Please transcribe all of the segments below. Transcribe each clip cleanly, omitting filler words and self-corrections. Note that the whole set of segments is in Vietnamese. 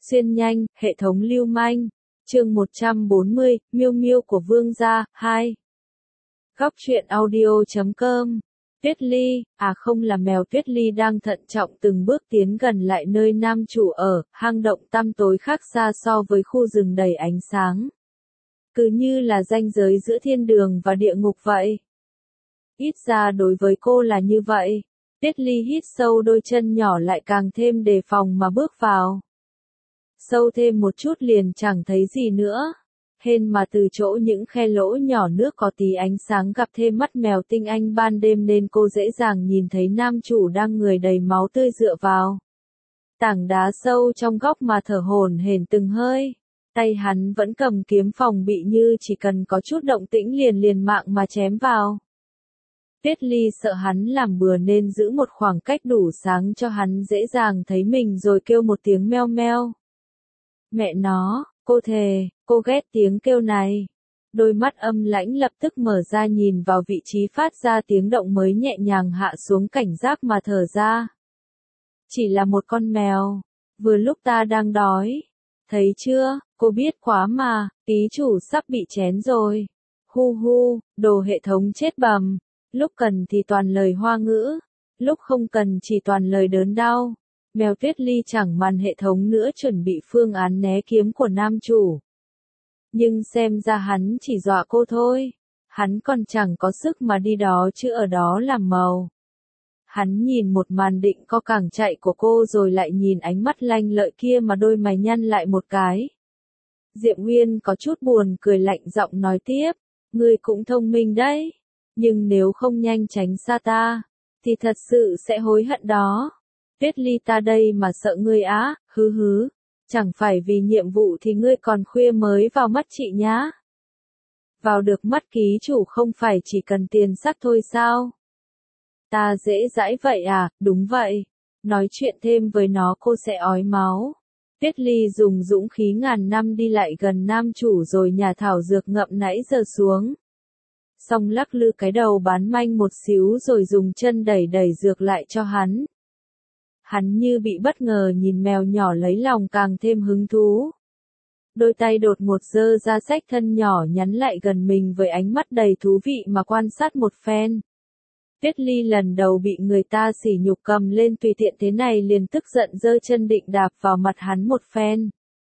Xuyên nhanh, hệ thống lưu manh. Chương 140, Miêu Miêu của Vương gia, 2. Góc truyện audio.com. Tuyết Ly, không là mèo Tuyết Ly đang thận trọng từng bước tiến gần lại nơi nam chủ ở, hang động tăm tối khác xa so với khu rừng đầy ánh sáng. Cứ như là ranh giới giữa thiên đường và địa ngục vậy. Ít ra đối với cô là như vậy. Tuyết Ly hít sâu, đôi chân nhỏ lại càng thêm đề phòng mà bước vào. Sâu thêm một chút liền chẳng thấy gì nữa. Hên mà từ chỗ những khe lỗ nhỏ nước có tí ánh sáng gặp thêm mắt mèo tinh anh ban đêm nên cô dễ dàng nhìn thấy nam chủ đang người đầy máu tươi dựa vào tảng đá sâu trong góc mà thở hổn hển từng hơi. Tay hắn vẫn cầm kiếm phòng bị như chỉ cần có chút động tĩnh liền mạng mà chém vào. Tuyết Ly sợ hắn làm bừa nên giữ một khoảng cách đủ sáng cho hắn dễ dàng thấy mình rồi kêu một tiếng meo meo. Mẹ nó, cô thề, cô ghét tiếng kêu này. Đôi mắt âm lãnh lập tức mở ra nhìn vào vị trí phát ra tiếng động mới nhẹ nhàng hạ xuống cảnh giác mà thở ra. Chỉ là một con mèo, vừa lúc ta đang đói. Thấy chưa, cô biết quá mà, ký chủ sắp bị chén rồi. Hu hu, đồ hệ thống chết bầm. Lúc cần thì toàn lời hoa ngữ, lúc không cần chỉ toàn lời đớn đau. Mèo Tuyết Ly chẳng màn hệ thống nữa chuẩn bị phương án né kiếm của nam chủ. Nhưng xem ra hắn chỉ dọa cô thôi. Hắn còn chẳng có sức mà đi đó chứ ở đó làm màu. Hắn nhìn một màn định co cẳng chạy của cô rồi lại nhìn ánh mắt lanh lợi kia mà đôi mày nhăn lại một cái. Diệm Nguyên có chút buồn cười lạnh giọng nói tiếp. Ngươi cũng thông minh đấy. Nhưng nếu không nhanh tránh xa ta, thì thật sự sẽ hối hận đó. Tuyết Ly ta đây mà sợ ngươi á, hứ. Chẳng phải vì nhiệm vụ thì ngươi còn khuya mới vào mắt chị nhá. Vào được mắt ký chủ không phải chỉ cần tiền sắc thôi sao? Ta dễ dãi vậy à, đúng vậy. Nói chuyện thêm với nó cô sẽ ói máu. Tuyết Ly dùng dũng khí ngàn năm đi lại gần nam chủ rồi nhả thảo dược ngậm nãy giờ xuống. Xong lắc lư cái đầu bán manh một xíu rồi dùng chân đẩy dược lại cho hắn. Hắn như bị bất ngờ nhìn mèo nhỏ lấy lòng càng thêm hứng thú. Đôi tay đột ngột giơ ra xách thân nhỏ nhắn lại gần mình với ánh mắt đầy thú vị mà quan sát một phen. Tuyết Ly lần đầu bị người ta sỉ nhục cầm lên tùy tiện thế này liền tức giận giơ chân định đạp vào mặt hắn một phen.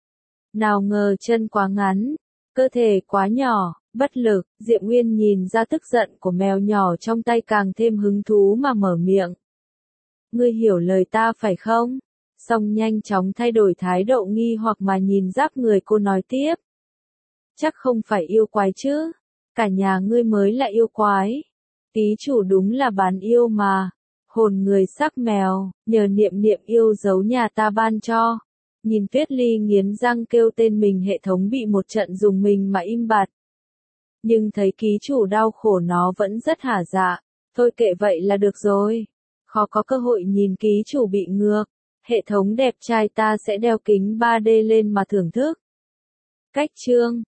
Nào ngờ chân quá ngắn, cơ thể quá nhỏ. Bất lực, Diệm Nguyên nhìn ra tức giận của mèo nhỏ trong tay càng thêm hứng thú mà mở miệng. Ngươi hiểu lời ta phải không? Xong nhanh chóng thay đổi thái độ nghi hoặc mà nhìn giáp người cô nói tiếp. Chắc không phải yêu quái chứ? Cả nhà ngươi mới là yêu quái. Ký chủ đúng là bán yêu mà. Hồn người sắc mèo, nhờ niệm yêu dấu nhà ta ban cho. Nhìn Tuyết Ly nghiến răng kêu tên mình hệ thống bị một trận dùng mình mà im bặt. Nhưng thấy ký chủ đau khổ nó vẫn rất hả dạ. Thôi kệ vậy là được rồi. Khó có cơ hội nhìn ký chủ bị ngược. Hệ thống đẹp trai ta sẽ đeo kính 3D lên mà thưởng thức. Cách chương